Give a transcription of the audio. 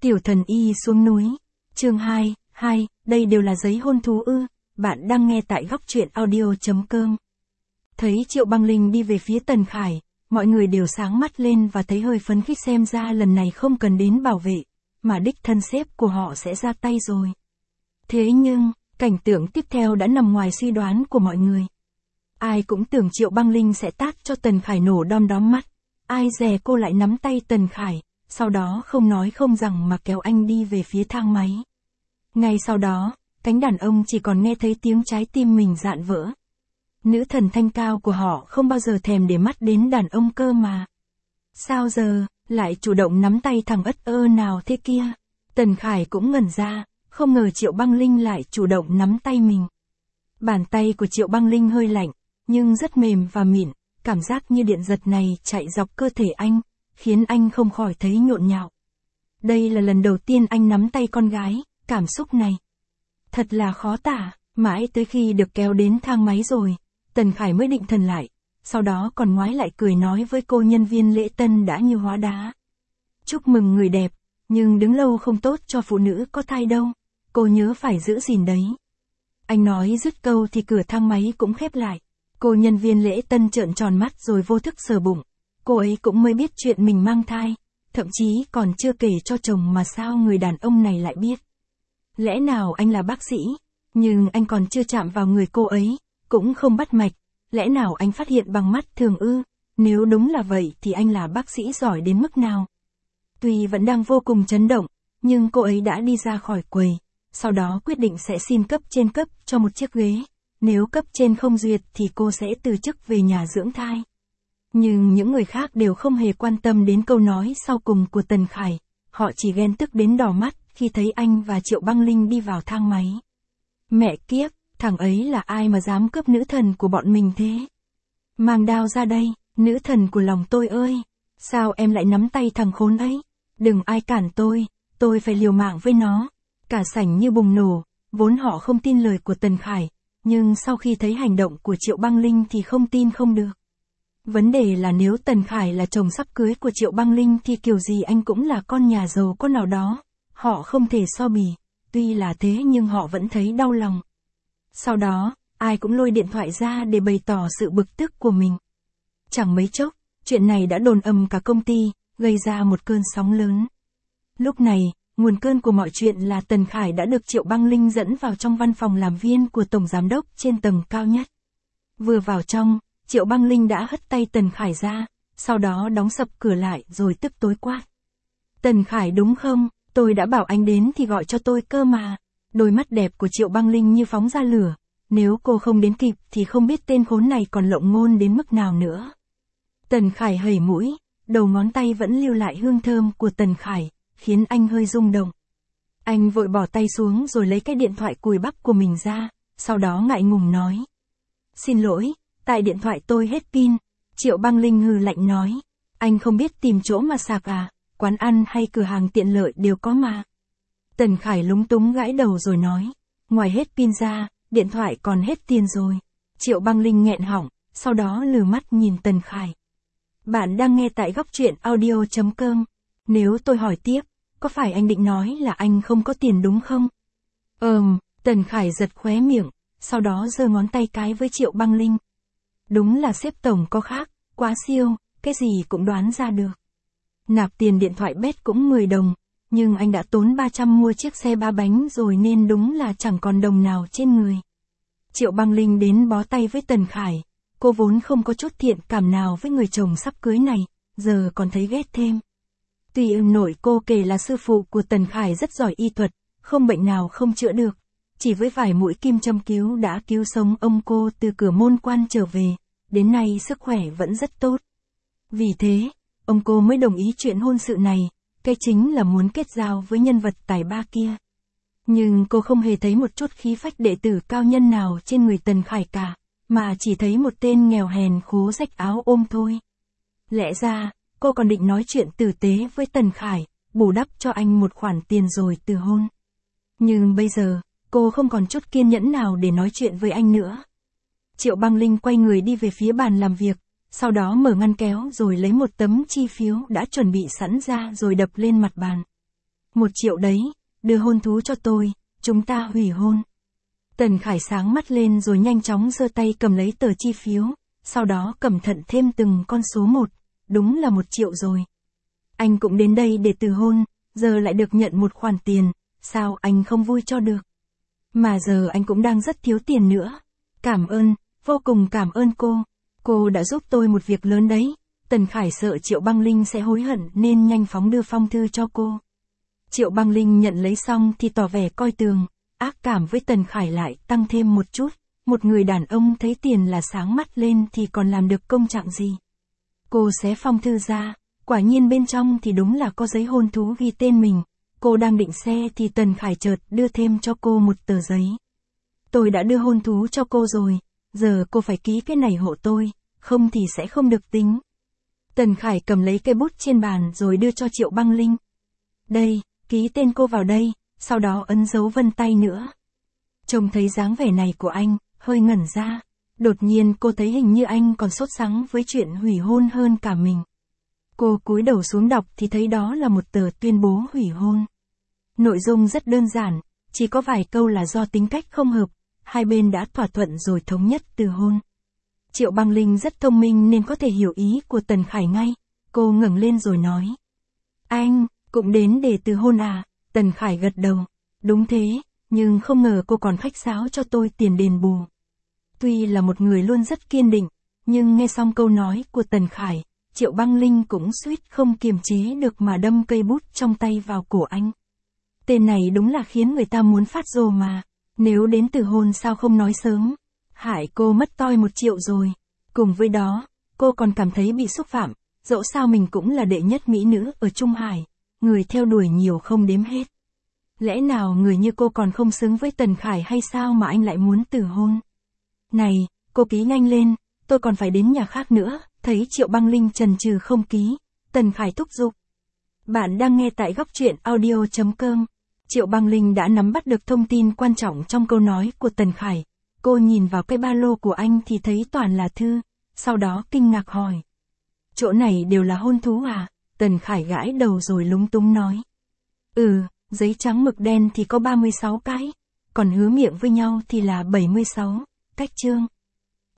Tiểu thần y xuống núi. Chương 2, đây đều là giấy hôn thú ư? Bạn đang nghe tại góc truyện audio.com. Thấy Triệu Băng Linh đi về phía Tần Khải, mọi người đều sáng mắt lên và thấy hơi phấn khích, xem ra lần này không cần đến bảo vệ, mà đích thân sếp của họ sẽ ra tay rồi. Thế nhưng, cảnh tượng tiếp theo đã nằm ngoài suy đoán của mọi người. Ai cũng tưởng Triệu Băng Linh sẽ tát cho Tần Khải nổ đom đóm mắt. Ai dè cô lại nắm tay Tần Khải, sau đó không nói không rằng mà kéo anh đi về phía thang máy. Ngay sau đó, cánh đàn ông chỉ còn nghe thấy tiếng trái tim mình rạn vỡ. Nữ thần thanh cao của họ không bao giờ thèm để mắt đến đàn ông cơ mà. Sao giờ, lại chủ động nắm tay thằng ất ơ nào thế kia? Tần Khải cũng ngẩn ra, không ngờ Triệu Băng Linh lại chủ động nắm tay mình. Bàn tay của Triệu Băng Linh hơi lạnh, nhưng rất mềm và mịn, cảm giác như điện giật này chạy dọc cơ thể anh, khiến anh không khỏi thấy nhộn nhạo. Đây là lần đầu tiên anh nắm tay con gái, cảm xúc này thật là khó tả. Mãi tới khi được kéo đến thang máy rồi, Tần Khải mới định thần lại, sau đó còn ngoái lại cười nói với cô nhân viên lễ tân đã như hóa đá. Chúc mừng người đẹp, nhưng đứng lâu không tốt cho phụ nữ có thai đâu, cô nhớ phải giữ gìn đấy. Anh nói dứt câu thì cửa thang máy cũng khép lại. Cô nhân viên lễ tân trợn tròn mắt rồi vô thức sờ bụng. Cô ấy cũng mới biết chuyện mình mang thai, thậm chí còn chưa kể cho chồng mà sao người đàn ông này lại biết. Lẽ nào anh là bác sĩ, nhưng anh còn chưa chạm vào người cô ấy, cũng không bắt mạch, lẽ nào anh phát hiện bằng mắt thường ư? Nếu đúng là vậy thì anh là bác sĩ giỏi đến mức nào? Tuy vẫn đang vô cùng chấn động, nhưng cô ấy đã đi ra khỏi quầy, sau đó quyết định sẽ xin cấp trên cấp cho một chiếc ghế. Nếu cấp trên không duyệt thì cô sẽ từ chức về nhà dưỡng thai. Nhưng những người khác đều không hề quan tâm đến câu nói sau cùng của Tần Khải. Họ chỉ ghen tức đến đỏ mắt khi thấy anh và Triệu Băng Linh đi vào thang máy. Mẹ kiếp, thằng ấy là ai mà dám cướp nữ thần của bọn mình thế? Mang đao ra đây, nữ thần của lòng tôi ơi. Sao em lại nắm tay thằng khốn ấy? Đừng ai cản tôi phải liều mạng với nó. Cả sảnh như bùng nổ, vốn họ không tin lời của Tần Khải. Nhưng sau khi thấy hành động của Triệu Băng Linh thì không tin không được. Vấn đề là nếu Tần Khải là chồng sắp cưới của Triệu Băng Linh thì kiểu gì anh cũng là con nhà giàu có nào đó. Họ không thể so bì, tuy là thế nhưng họ vẫn thấy đau lòng. Sau đó, ai cũng lôi điện thoại ra để bày tỏ sự bực tức của mình. Chẳng mấy chốc, chuyện này đã đồn ầm cả công ty, gây ra một cơn sóng lớn. Lúc này, nguồn cơn của mọi chuyện là Tần Khải đã được Triệu Băng Linh dẫn vào trong văn phòng làm viên của Tổng Giám đốc trên tầng cao nhất. Vừa vào trong, Triệu Băng Linh đã hất tay Tần Khải ra, sau đó đóng sập cửa lại rồi tức tối quát. Tần Khải đúng không? Tôi đã bảo anh đến thì gọi cho tôi cơ mà. Đôi mắt đẹp của Triệu Băng Linh như phóng ra lửa. Nếu cô không đến kịp thì không biết tên khốn này còn lộng ngôn đến mức nào nữa. Tần Khải hẩy mũi, đầu ngón tay vẫn lưu lại hương thơm của Tần Khải, khiến anh hơi rung động. Anh vội bỏ tay xuống rồi lấy cái điện thoại cùi bắp của mình ra, sau đó ngại ngùng nói. Xin lỗi, tại điện thoại tôi hết pin. Triệu Băng Linh hừ lạnh nói. Anh không biết tìm chỗ mà sạc à, quán ăn hay cửa hàng tiện lợi đều có mà. Tần Khải lúng túng gãi đầu rồi nói. Ngoài hết pin ra, điện thoại còn hết tiền rồi. Triệu Băng Linh nghẹn họng, sau đó lừ mắt nhìn Tần Khải. Bạn đang nghe tại góc truyện audio.com. Nếu tôi hỏi tiếp, có phải anh định nói là anh không có tiền đúng không? Tần Khải giật khóe miệng, sau đó giơ ngón tay cái với Triệu Băng Linh. Đúng là sếp tổng có khác, quá siêu, cái gì cũng đoán ra được. Nạp tiền điện thoại bét cũng 10 đồng, nhưng anh đã tốn 300 mua chiếc xe 3 bánh rồi nên đúng là chẳng còn đồng nào trên người. Triệu Băng Linh đến bó tay với Tần Khải, cô vốn không có chút thiện cảm nào với người chồng sắp cưới này, giờ còn thấy ghét thêm. Tuy ông nội cô kể là sư phụ của Tần Khải rất giỏi y thuật, không bệnh nào không chữa được, chỉ với vài mũi kim châm cứu đã cứu sống ông cô từ cửa môn quan trở về, đến nay sức khỏe vẫn rất tốt. Vì thế, ông cô mới đồng ý chuyện hôn sự này, cái chính là muốn kết giao với nhân vật tài ba kia. Nhưng cô không hề thấy một chút khí phách đệ tử cao nhân nào trên người Tần Khải cả, mà chỉ thấy một tên nghèo hèn khố rách áo ôm thôi. Lẽ ra, cô còn định nói chuyện tử tế với Tần Khải, bù đắp cho anh một khoản tiền rồi từ hôn. Nhưng bây giờ, cô không còn chút kiên nhẫn nào để nói chuyện với anh nữa. Triệu Băng Linh quay người đi về phía bàn làm việc, sau đó mở ngăn kéo rồi lấy một tấm chi phiếu đã chuẩn bị sẵn ra rồi đập lên mặt bàn. 1 triệu đấy, đưa hôn thú cho tôi, chúng ta hủy hôn. Tần Khải sáng mắt lên rồi nhanh chóng giơ tay cầm lấy tờ chi phiếu, sau đó cẩn thận thêm từng con số một, đúng là 1 triệu rồi. Anh cũng đến đây để từ hôn, giờ lại được nhận một khoản tiền, sao anh không vui cho được. Mà giờ anh cũng đang rất thiếu tiền nữa. Cảm ơn, vô cùng cảm ơn cô đã giúp tôi một việc lớn đấy. Tần Khải sợ Triệu Băng Linh sẽ hối hận nên nhanh phóng đưa phong thư cho cô. Triệu Băng Linh nhận lấy xong thì tỏ vẻ coi thường, ác cảm với Tần Khải lại tăng thêm một chút. Một người đàn ông thấy tiền là sáng mắt lên thì còn làm được công trạng gì. Cô xé phong thư ra, quả nhiên bên trong thì đúng là có giấy hôn thú ghi tên mình. Cô đang định xe thì Tần Khải chợt đưa thêm cho cô một tờ giấy. Tôi đã đưa hôn thú cho cô rồi, giờ cô phải ký cái này hộ tôi, không thì sẽ không được tính. Tần Khải cầm lấy cây bút trên bàn rồi đưa cho Triệu Băng Linh. Đây, ký tên cô vào đây, sau đó ấn dấu vân tay nữa. Trông thấy dáng vẻ này của anh, hơi ngẩn ra. Đột nhiên cô thấy hình như anh còn sốt sắng với chuyện hủy hôn hơn cả mình. Cô cúi đầu xuống đọc thì thấy đó là một tờ tuyên bố hủy hôn. Nội dung rất đơn giản, chỉ có vài câu là do tính cách không hợp, hai bên đã thỏa thuận rồi thống nhất từ hôn. Triệu Băng Linh rất thông minh nên có thể hiểu ý của Tần Khải ngay. Cô ngẩng lên rồi nói. Anh, cũng đến để từ hôn à? Tần Khải gật đầu. Đúng thế, nhưng không ngờ cô còn khách sáo cho tôi tiền đền bù. Tuy là một người luôn rất kiên định, nhưng nghe xong câu nói của Tần Khải, Triệu Băng Linh cũng suýt không kiềm chế được mà đâm cây bút trong tay vào cổ anh. Tên này đúng là khiến người ta muốn phát rồ mà. Nếu đến từ hôn sao không nói sớm? Hại cô mất toi 1 triệu rồi. Cùng với đó, cô còn cảm thấy bị xúc phạm, dẫu sao mình cũng là đệ nhất mỹ nữ ở Trung Hải, người theo đuổi nhiều không đếm hết. Lẽ nào người như cô còn không xứng với Tần Khải hay sao mà anh lại muốn từ hôn? Này, cô ký nhanh lên, tôi còn phải đến nhà khác nữa. Thấy Triệu Băng Linh chần chừ không ký, Tần Khải thúc giục. Bạn đang nghe tại góc truyện audio.com. Triệu Băng Linh đã nắm bắt được thông tin quan trọng trong câu nói của Tần Khải. Cô nhìn vào cái ba lô của anh thì thấy toàn là thư, sau đó kinh ngạc hỏi. Chỗ này đều là hôn thú à? Tần Khải gãi đầu rồi lúng túng nói. Giấy trắng mực đen thì có 36 cái, còn hứa miệng với nhau thì là 76, cách chương.